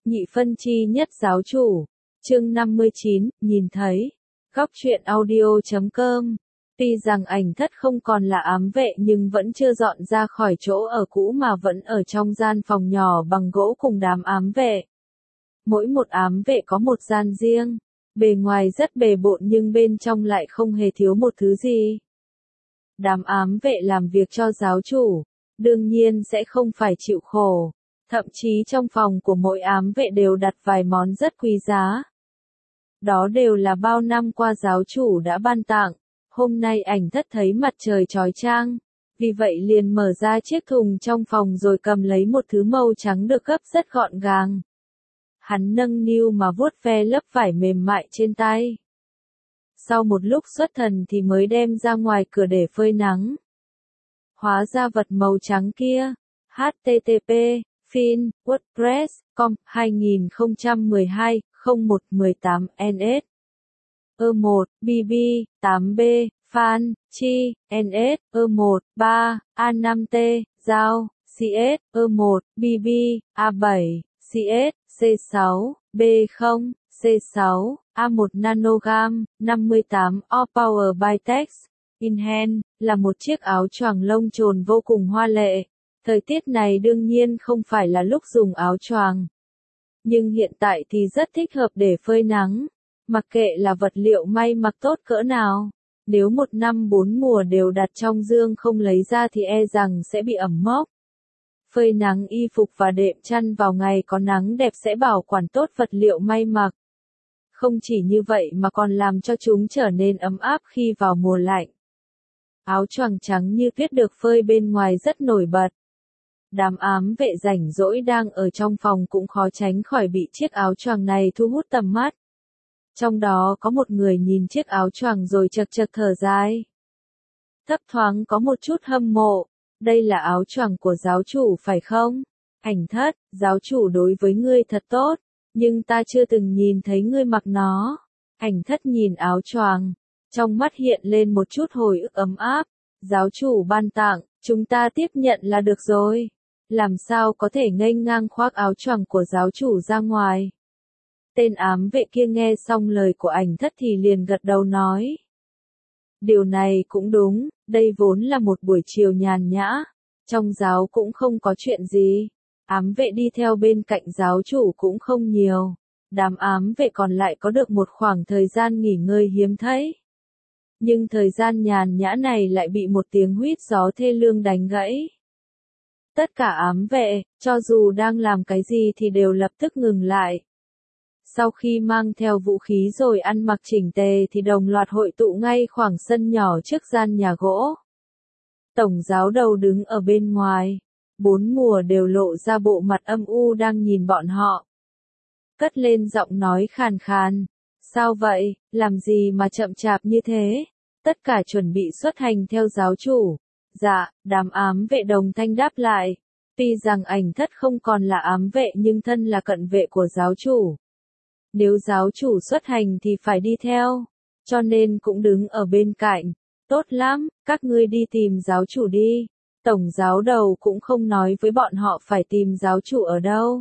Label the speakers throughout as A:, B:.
A: Nhị phân chi nhất giáo chủ. Chương 59, nhìn thấy. Góc truyện audio.com. Tuy rằng ảnh thất không còn là ám vệ nhưng vẫn chưa dọn ra khỏi chỗ ở cũ mà vẫn ở trong gian phòng nhỏ bằng gỗ cùng đám ám vệ. Mỗi một ám vệ có một gian riêng. Bề ngoài rất bề bộn nhưng bên trong lại không hề thiếu một thứ gì. Đám ám vệ làm việc cho giáo chủ, đương nhiên sẽ không phải chịu khổ. Thậm chí trong phòng của mỗi ám vệ đều đặt vài món rất quý giá. Đó đều là bao năm qua giáo chủ đã ban tặng. Hôm nay ảnh thất thấy mặt trời chói chang, vì vậy liền mở ra chiếc thùng trong phòng rồi cầm lấy một thứ màu trắng được gấp rất gọn gàng. Hắn nâng niu mà vuốt ve lớp vải mềm mại trên tay. Sau một lúc xuất thần thì mới đem ra ngoài cửa để phơi nắng. Hóa ra vật màu trắng kia, http Fin, WordPress, com, 2012, 0118 NS. E1, BB, 8B, Fan, Chi, NS, E1, 3, A5T, Giao, CS, E1, BB, A7, CS, C6, B0, C6, A1 Nanogam, 58, All Power by Tex, In Hand, là một chiếc áo choàng lông trồn vô cùng hoa lệ. Thời tiết này đương nhiên không phải là lúc dùng áo choàng. Nhưng hiện tại thì rất thích hợp để phơi nắng. Mặc kệ là vật liệu may mặc tốt cỡ nào, nếu một năm 4 mùa đều đặt trong dương không lấy ra thì e rằng sẽ bị ẩm mốc. Phơi nắng y phục và đệm chăn vào ngày có nắng đẹp sẽ bảo quản tốt vật liệu may mặc. Không chỉ như vậy mà còn làm cho chúng trở nên ấm áp khi vào mùa lạnh. Áo choàng trắng như tuyết được phơi bên ngoài rất nổi bật. Đám ám vệ rảnh rỗi đang ở trong phòng cũng khó tránh khỏi bị chiếc áo choàng này thu hút tầm mắt. Trong đó có một người nhìn chiếc áo choàng rồi chật chật thở dài. Thấp thoáng có một chút hâm mộ. Đây là áo choàng của giáo chủ phải không? Ảnh thất, giáo chủ đối với ngươi thật tốt, nhưng ta chưa từng nhìn thấy ngươi mặc nó. Ảnh thất nhìn áo choàng, trong mắt hiện lên một chút hồi ức ấm áp. Giáo chủ ban tặng, chúng ta tiếp nhận là được rồi. Làm sao có thể nghênh ngang khoác áo choàng của giáo chủ ra ngoài? Tên ám vệ kia nghe xong lời của ảnh thất thì liền gật đầu nói. Điều này cũng đúng, đây vốn là một buổi chiều nhàn nhã. Trong giáo cũng không có chuyện gì. Ám vệ đi theo bên cạnh giáo chủ cũng không nhiều. Đám ám vệ còn lại có được một khoảng thời gian nghỉ ngơi hiếm thấy. Nhưng thời gian nhàn nhã này lại bị một tiếng huýt gió thê lương đánh gãy. Tất cả ám vệ, cho dù đang làm cái gì thì đều lập tức ngừng lại. Sau khi mang theo vũ khí rồi ăn mặc chỉnh tề thì đồng loạt hội tụ ngay khoảng sân nhỏ trước gian nhà gỗ. Tổng giáo đầu đứng ở bên ngoài. 4 mùa đều lộ ra bộ mặt âm u đang nhìn bọn họ. Cất lên giọng nói khàn khàn. Sao vậy, làm gì mà chậm chạp như thế? Tất cả chuẩn bị xuất hành theo giáo chủ. Dạ, đám ám vệ đồng thanh đáp lại. Tuy rằng ảnh thất không còn là ám vệ nhưng thân là cận vệ của giáo chủ. Nếu giáo chủ xuất hành thì phải đi theo. Cho nên cũng đứng ở bên cạnh. Tốt lắm, các ngươi đi tìm giáo chủ đi. Tổng giáo đầu cũng không nói với bọn họ phải tìm giáo chủ ở đâu.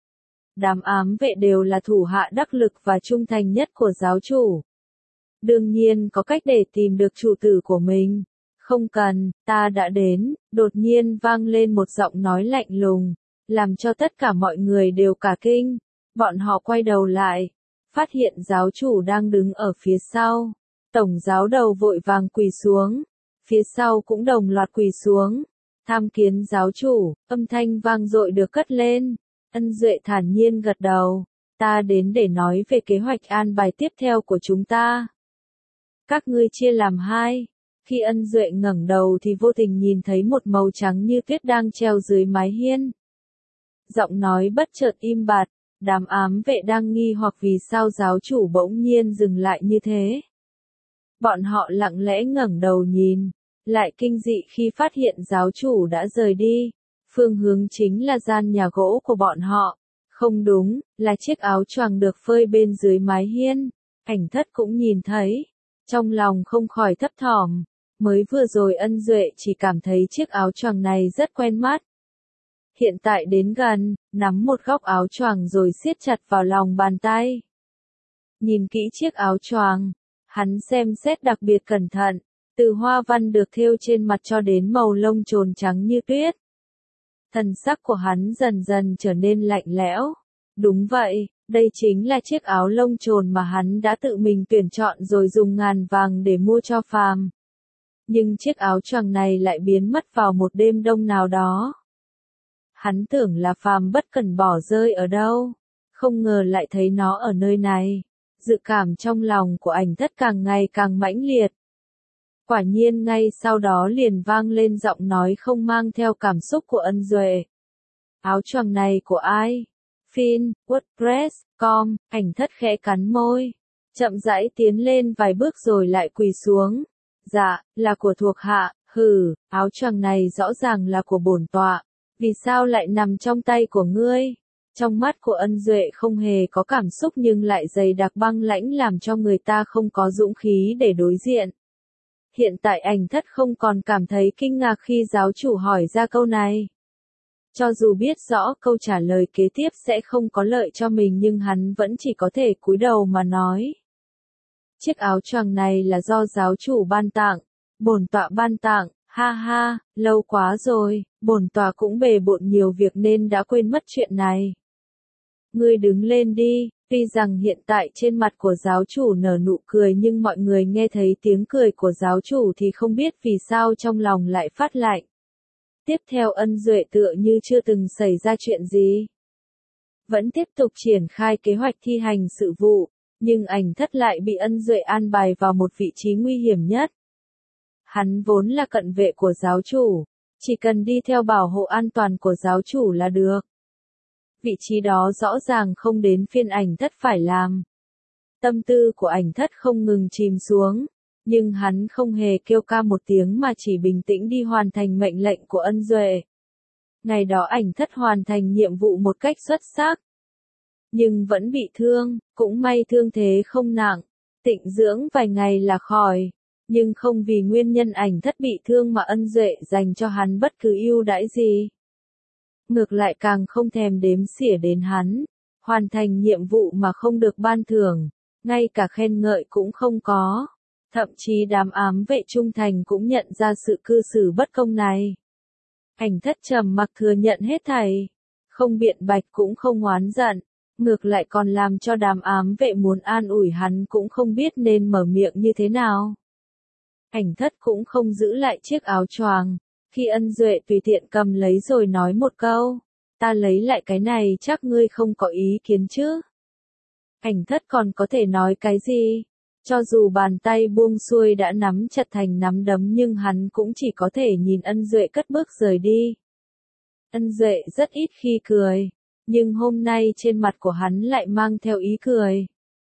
A: Đám ám vệ đều là thủ hạ đắc lực và trung thành nhất của giáo chủ. Đương nhiên có cách để tìm được chủ tử của mình. Không cần, ta đã đến, đột nhiên vang lên một giọng nói lạnh lùng, làm cho tất cả mọi người đều cả kinh. Bọn họ quay đầu lại, phát hiện giáo chủ đang đứng ở phía sau. Tổng giáo đầu vội vàng quỳ xuống, phía sau cũng đồng loạt quỳ xuống. Tham kiến giáo chủ, âm thanh vang dội được cất lên. Ân Duệ thản nhiên gật đầu, ta đến để nói về kế hoạch an bài tiếp theo của chúng ta. Các ngươi chia làm hai. Khi Ân Duệ ngẩng đầu thì vô tình nhìn thấy một màu trắng như tuyết đang treo dưới mái hiên. Giọng nói bất chợt im bặt, đám ám vệ đang nghi hoặc vì sao giáo chủ bỗng nhiên dừng lại như thế. Bọn họ lặng lẽ ngẩng đầu nhìn, lại kinh dị khi phát hiện giáo chủ đã rời đi. Phương hướng chính là gian nhà gỗ của bọn họ. Không đúng, là chiếc áo choàng được phơi bên dưới mái hiên. Ảnh thất cũng nhìn thấy. Trong lòng không khỏi thấp thỏm. Mới vừa rồi Ân Duệ chỉ cảm thấy chiếc áo choàng này rất quen mắt. Hiện tại đến gần, nắm một góc áo choàng rồi siết chặt vào lòng bàn tay. Nhìn kỹ chiếc áo choàng, hắn xem xét đặc biệt cẩn thận, từ hoa văn được thêu trên mặt cho đến màu lông trồn trắng như tuyết. Thần sắc của hắn dần dần trở nên lạnh lẽo. Đúng vậy, đây chính là chiếc áo lông trồn mà hắn đã tự mình tuyển chọn rồi dùng ngàn vàng để mua cho Phàm. Nhưng chiếc áo choàng này lại biến mất vào một đêm đông nào đó. Hắn tưởng là Phàm bất cẩn bỏ rơi ở đâu, không ngờ lại thấy nó ở nơi này. Dự cảm trong lòng của Ảnh Thất càng ngày càng mãnh liệt. Quả nhiên ngay sau đó liền vang lên giọng nói không mang theo cảm xúc của Ân Duệ. Áo choàng này của ai? Fin, WordPress.com, Ảnh Thất khẽ cắn môi. Chậm rãi tiến lên vài bước rồi lại quỳ xuống. Dạ, là của thuộc hạ, áo choàng này rõ ràng là của bổn tọa. Vì sao lại nằm trong tay của ngươi? Trong mắt của Ân Duệ không hề có cảm xúc nhưng lại dày đặc băng lãnh làm cho người ta không có dũng khí để đối diện. Hiện tại Ảnh Thất không còn cảm thấy kinh ngạc khi giáo chủ hỏi ra câu này. Cho dù biết rõ câu trả lời kế tiếp sẽ không có lợi cho mình nhưng hắn vẫn chỉ có thể cúi đầu mà nói. Chiếc áo choàng này là do giáo chủ ban tặng, bổn tọa ban tặng, ha ha, lâu quá rồi, bổn tọa cũng bề bộn nhiều việc nên đã quên mất chuyện này. Ngươi đứng lên đi, tuy rằng hiện tại trên mặt của giáo chủ nở nụ cười nhưng mọi người nghe thấy tiếng cười của giáo chủ thì không biết vì sao trong lòng lại phát lạnh. Tiếp theo Ân Duệ tựa như chưa từng xảy ra chuyện gì. Vẫn tiếp tục triển khai kế hoạch thi hành sự vụ, nhưng Ảnh Thất lại bị Ân Duệ an bài vào một vị trí nguy hiểm nhất. Hắn vốn là cận vệ của giáo chủ, chỉ cần đi theo bảo hộ an toàn của giáo chủ là được. Vị trí đó rõ ràng không đến phiên Ảnh Thất phải làm. Tâm tư của Ảnh Thất không ngừng chìm xuống, nhưng hắn không hề kêu ca một tiếng mà chỉ bình tĩnh đi hoàn thành mệnh lệnh của Ân Duệ. Ngày đó Ảnh Thất hoàn thành nhiệm vụ một cách xuất sắc. Nhưng vẫn bị thương, cũng may thương thế không nặng, tịnh dưỡng vài ngày là khỏi. Nhưng không vì nguyên nhân Ảnh Thất bị thương mà Ân Duệ dành cho hắn bất cứ ưu đãi gì. Ngược lại càng không thèm đếm xỉa đến hắn, hoàn thành nhiệm vụ mà không được ban thưởng, ngay cả khen ngợi cũng không có. Thậm chí đám ám vệ trung thành cũng nhận ra sự cư xử bất công này. Ảnh Thất trầm mặc thừa nhận hết thảy, không biện bạch cũng không oán giận, ngược lại còn làm cho đám ám vệ muốn an ủi hắn cũng không biết nên mở miệng như thế nào. Ảnh Thất cũng không giữ lại chiếc áo choàng, khi Ân Duệ tùy tiện cầm lấy rồi nói một câu, ta lấy lại cái này chắc ngươi không có ý kiến chứ. Ảnh Thất còn có thể nói cái gì? Cho dù bàn tay buông xuôi đã nắm chặt thành nắm đấm nhưng hắn cũng chỉ có thể nhìn Ân Duệ cất bước rời đi. Ân Duệ rất ít khi cười, nhưng hôm nay trên mặt của hắn lại mang theo ý cười.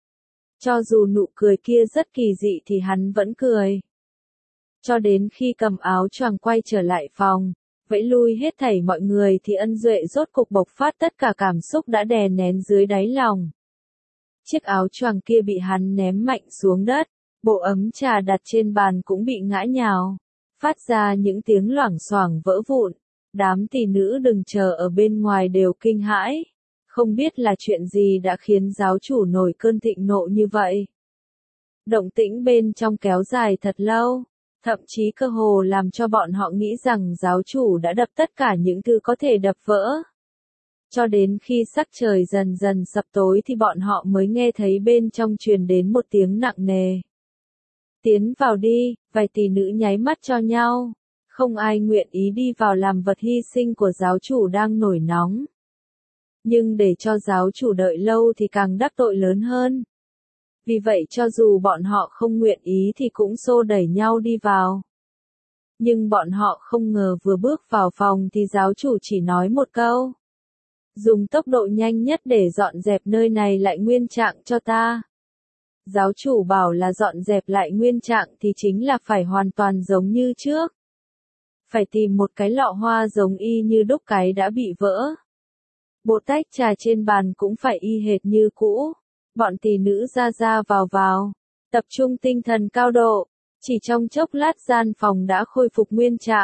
A: Cho dù nụ cười kia rất kỳ dị thì hắn vẫn cười. Cho đến khi cầm áo choàng quay trở lại phòng, vẫy lui hết thảy mọi người thì Ân Duệ rốt cục bộc phát tất cả cảm xúc đã đè nén dưới đáy lòng. Chiếc áo choàng kia bị hắn ném mạnh xuống đất, bộ ấm trà đặt trên bàn cũng bị ngã nhào, phát ra những tiếng loảng xoảng vỡ vụn. Đám tỷ nữ đừng chờ ở bên ngoài đều kinh hãi, không biết là chuyện gì đã khiến giáo chủ nổi cơn thịnh nộ như vậy. Động tĩnh bên trong kéo dài thật lâu, thậm chí cơ hồ làm cho bọn họ nghĩ rằng giáo chủ đã đập tất cả những thứ có thể đập vỡ. Cho đến khi sắc trời dần dần sập tối thì bọn họ mới nghe thấy bên trong truyền đến một tiếng nặng nề. Tiến vào đi, vài tỷ nữ nháy mắt cho nhau. Không ai nguyện ý đi vào làm vật hy sinh của giáo chủ đang nổi nóng. Nhưng để cho giáo chủ đợi lâu thì càng đắc tội lớn hơn. Vì vậy cho dù bọn họ không nguyện ý thì cũng xô đẩy nhau đi vào. Nhưng bọn họ không ngờ vừa bước vào phòng thì giáo chủ chỉ nói một câu. Dùng tốc độ nhanh nhất để dọn dẹp nơi này lại nguyên trạng cho ta. Giáo chủ bảo là dọn dẹp lại nguyên trạng thì chính là phải hoàn toàn giống như trước. Phải tìm một cái lọ hoa giống y như đúc cái đã bị vỡ. Bộ tách trà trên bàn cũng phải y hệt như cũ. Bọn tỷ nữ ra vào, tập trung tinh thần cao độ. Chỉ trong chốc lát gian phòng đã khôi phục nguyên trạng.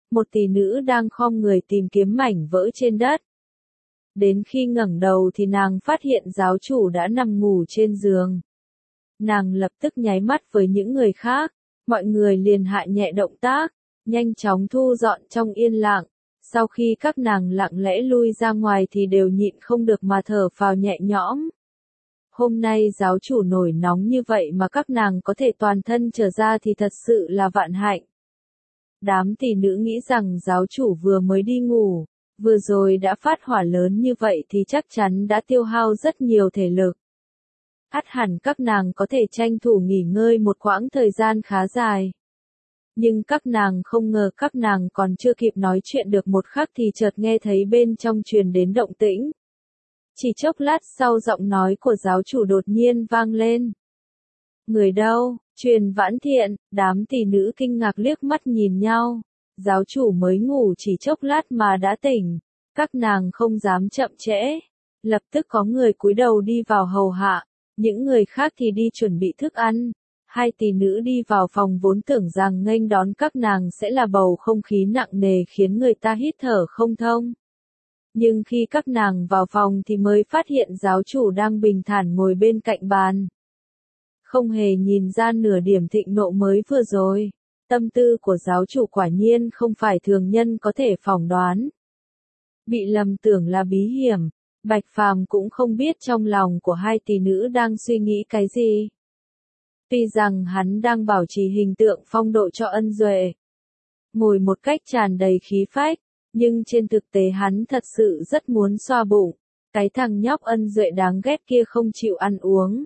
A: một tỷ nữ đang khom người tìm kiếm mảnh vỡ trên đất. Đến khi ngẩng đầu thì nàng phát hiện giáo chủ đã nằm ngủ trên giường. Nàng lập tức nháy mắt với những người khác, mọi người liền hạ nhẹ động tác, nhanh chóng thu dọn trong yên lặng. Sau khi các nàng lặng lẽ lui ra ngoài thì đều nhịn không được mà thở phào nhẹ nhõm. Hôm nay giáo chủ nổi nóng như vậy mà các nàng có thể toàn thân trở ra thì thật sự là vạn hạnh. Đám tỷ nữ nghĩ rằng giáo chủ vừa mới đi ngủ, vừa rồi đã phát hỏa lớn như vậy thì chắc chắn đã tiêu hao rất nhiều thể lực. Ắt hẳn các nàng có thể tranh thủ nghỉ ngơi một quãng thời gian khá dài. Nhưng các nàng không ngờ các nàng còn chưa kịp nói chuyện được một khắc thì chợt nghe thấy bên trong truyền đến động tĩnh. Chỉ chốc lát sau giọng nói của giáo chủ đột nhiên vang lên. Người đâu? Truyền Vãn Thiện, đám tỷ nữ kinh ngạc liếc mắt nhìn nhau. Giáo chủ mới ngủ chỉ chốc lát mà đã tỉnh. Các nàng không dám chậm trễ. Lập tức có người cúi đầu đi vào hầu hạ. Những người khác thì đi chuẩn bị thức ăn. Hai tỷ nữ đi vào phòng vốn tưởng rằng nghênh đón các nàng sẽ là bầu không khí nặng nề khiến người ta hít thở không thông. Nhưng khi các nàng vào phòng thì mới phát hiện giáo chủ đang bình thản ngồi bên cạnh bàn. Không hề nhìn ra nửa điểm thịnh nộ mới vừa rồi. Tâm tư của giáo chủ quả nhiên không phải thường nhân có thể phỏng đoán. Bị lầm tưởng là bí hiểm, Bạch Phàm cũng không biết trong lòng của hai tỷ nữ đang suy nghĩ cái gì. Tuy rằng hắn đang bảo trì hình tượng phong độ cho Ân Duệ, ngồi một cách tràn đầy khí phách, nhưng trên thực tế hắn thật sự rất muốn xoa bụng. Cái thằng nhóc Ân Duệ đáng ghét kia không chịu ăn uống.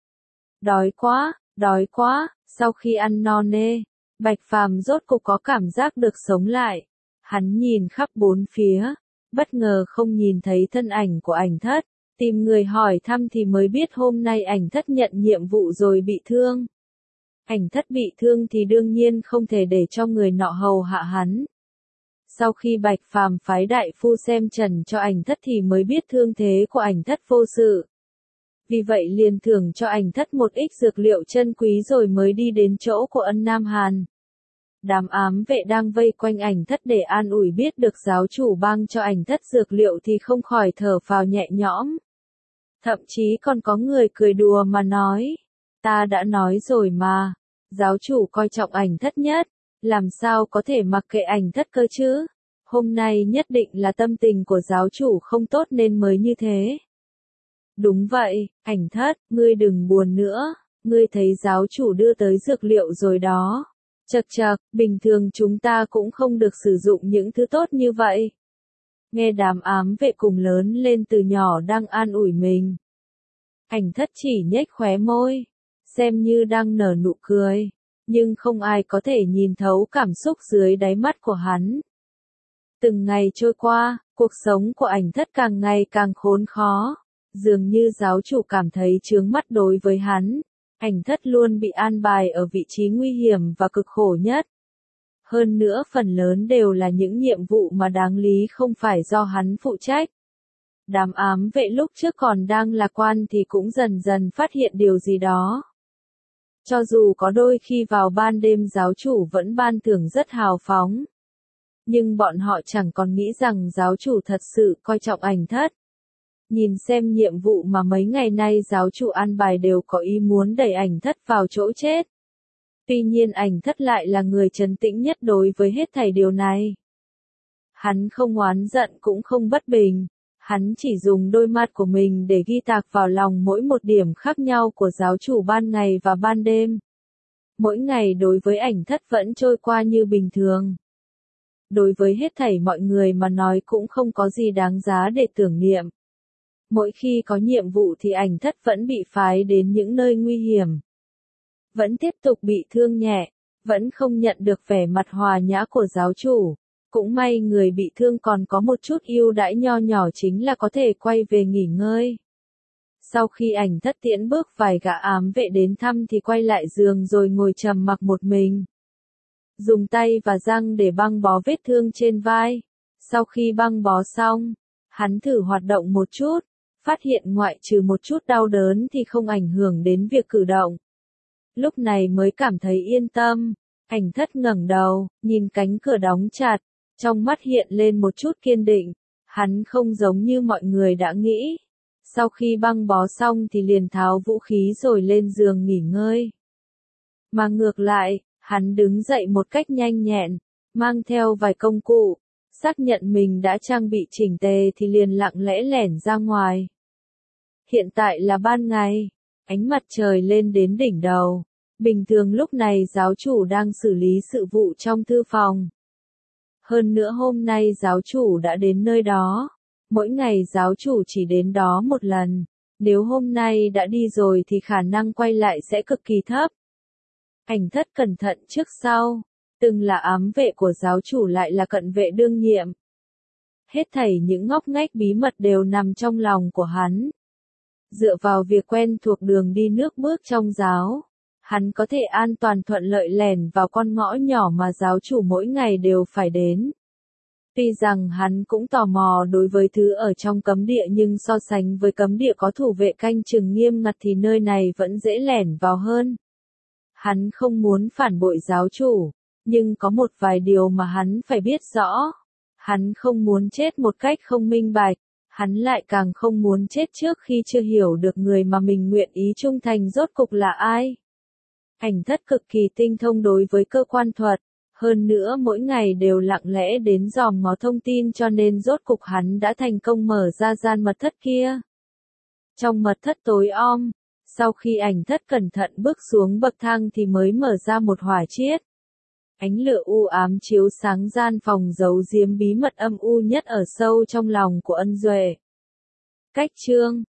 A: Đói quá, sau khi ăn no nê, Bạch Phàm rốt cục có cảm giác được sống lại. Hắn nhìn khắp bốn phía, bất ngờ không nhìn thấy thân ảnh của Ảnh Thất, tìm người hỏi thăm thì mới biết hôm nay Ảnh Thất nhận nhiệm vụ rồi bị thương. Ảnh Thất bị thương thì đương nhiên không thể để cho người nọ hầu hạ hắn. Sau khi Bạch Phàm phái đại phu xem trần cho Ảnh Thất thì mới biết thương thế của Ảnh Thất vô sự. Vì vậy liền thưởng cho Ảnh Thất một ít dược liệu chân quý rồi mới đi đến chỗ của Ân Nam Hàn. Đám ám vệ đang vây quanh Ảnh Thất để an ủi biết được giáo chủ ban cho Ảnh Thất dược liệu thì không khỏi thở phào nhẹ nhõm. Thậm chí còn có người cười đùa mà nói, ta đã nói rồi mà, giáo chủ coi trọng Ảnh Thất nhất, làm sao có thể mặc kệ Ảnh Thất cơ chứ? Hôm nay nhất định là tâm tình của giáo chủ không tốt nên mới như thế. Đúng vậy, Ảnh Thất, ngươi đừng buồn nữa, ngươi thấy giáo chủ đưa tới dược liệu rồi đó. Chậc chậc, bình thường chúng ta cũng không được sử dụng những thứ tốt như vậy. Nghe đám ám vệ cùng lớn lên từ nhỏ đang an ủi mình. Ảnh Thất chỉ nhếch khóe môi, xem như đang nở nụ cười, nhưng không ai có thể nhìn thấu cảm xúc dưới đáy mắt của hắn. Từng ngày trôi qua, cuộc sống của Ảnh Thất càng ngày càng khốn khó, dường như giáo chủ cảm thấy chướng mắt đối với hắn. Ảnh Thất luôn bị an bài ở vị trí nguy hiểm và cực khổ nhất. Hơn nữa phần lớn đều là những nhiệm vụ mà đáng lý không phải do hắn phụ trách. Đám ám vệ lúc trước còn đang lạc quan thì cũng dần dần phát hiện điều gì đó. Cho dù có đôi khi vào ban đêm giáo chủ vẫn ban thưởng rất hào phóng. Nhưng bọn họ chẳng còn nghĩ rằng giáo chủ thật sự coi trọng Ảnh Thất. Nhìn xem nhiệm vụ mà mấy ngày nay giáo chủ an bài đều có ý muốn đẩy Ảnh Thất vào chỗ chết. Tuy nhiên Ảnh Thất lại là người trấn tĩnh nhất đối với hết thảy điều này. Hắn không oán giận cũng không bất bình. Hắn chỉ dùng đôi mắt của mình để ghi tạc vào lòng mỗi một điểm khác nhau của giáo chủ ban ngày và ban đêm. Mỗi ngày đối với Ảnh Thất vẫn trôi qua như bình thường. Đối với hết thảy mọi người mà nói cũng không có gì đáng giá để tưởng niệm. Mỗi khi có nhiệm vụ thì Ảnh Thất vẫn bị phái đến những nơi nguy hiểm. Vẫn tiếp tục bị thương nhẹ, vẫn không nhận được vẻ mặt hòa nhã của giáo chủ. Cũng may người bị thương còn có một chút ưu đãi nho nhỏ chính là có thể quay về nghỉ ngơi. Sau khi Ảnh Thất tiễn bước vài gã ám vệ đến thăm thì quay lại giường rồi ngồi trầm mặc một mình. Dùng tay và răng để băng bó vết thương trên vai. Sau khi băng bó xong, hắn thử hoạt động một chút, phát hiện ngoại trừ một chút đau đớn thì không ảnh hưởng đến việc cử động. Lúc này mới cảm thấy yên tâm. Ảnh Thất ngẩng đầu, nhìn cánh cửa đóng chặt, Trong mắt hiện lên một chút kiên định, hắn không giống như mọi người đã nghĩ. Sau khi băng bó xong thì liền tháo vũ khí rồi lên giường nghỉ ngơi. Mà ngược lại, hắn đứng dậy một cách nhanh nhẹn, mang theo vài công cụ, xác nhận mình đã trang bị chỉnh tề thì liền lặng lẽ lẻn ra ngoài. Hiện tại là ban ngày, ánh mặt trời lên đến đỉnh đầu. Bình thường lúc này giáo chủ đang xử lý sự vụ trong thư phòng. Hơn nữa hôm nay giáo chủ đã đến nơi đó. Mỗi ngày giáo chủ chỉ đến đó một lần. Nếu hôm nay đã đi rồi thì khả năng quay lại sẽ cực kỳ thấp. Ảnh thất cẩn thận trước sau. Từng là ám vệ của giáo chủ lại là cận vệ đương nhiệm. Hết thảy những ngóc ngách bí mật đều nằm trong lòng của hắn. Dựa vào việc quen thuộc đường đi nước bước trong giáo, hắn có thể an toàn thuận lợi lẻn vào con ngõ nhỏ mà giáo chủ mỗi ngày đều phải đến. Tuy rằng hắn cũng tò mò đối với thứ ở trong cấm địa nhưng so sánh với cấm địa có thủ vệ canh chừng nghiêm ngặt thì nơi này vẫn dễ lẻn vào hơn. Hắn không muốn phản bội giáo chủ, nhưng có một vài điều mà hắn phải biết rõ. Hắn không muốn chết một cách không minh bạch, hắn lại càng không muốn chết trước khi chưa hiểu được người mà mình nguyện ý trung thành rốt cục là ai. Ảnh thất cực kỳ tinh thông đối với cơ quan thuật, hơn nữa mỗi ngày đều lặng lẽ đến dòm ngó thông tin cho nên rốt cục hắn đã thành công mở ra gian mật thất kia. Trong mật thất tối om, sau khi ảnh thất cẩn thận bước xuống bậc thang thì mới mở ra một hỏa chiết. Ánh lửa u ám chiếu sáng gian phòng giấu giếm bí mật âm u nhất ở sâu trong lòng của Ân Duệ. Cách chương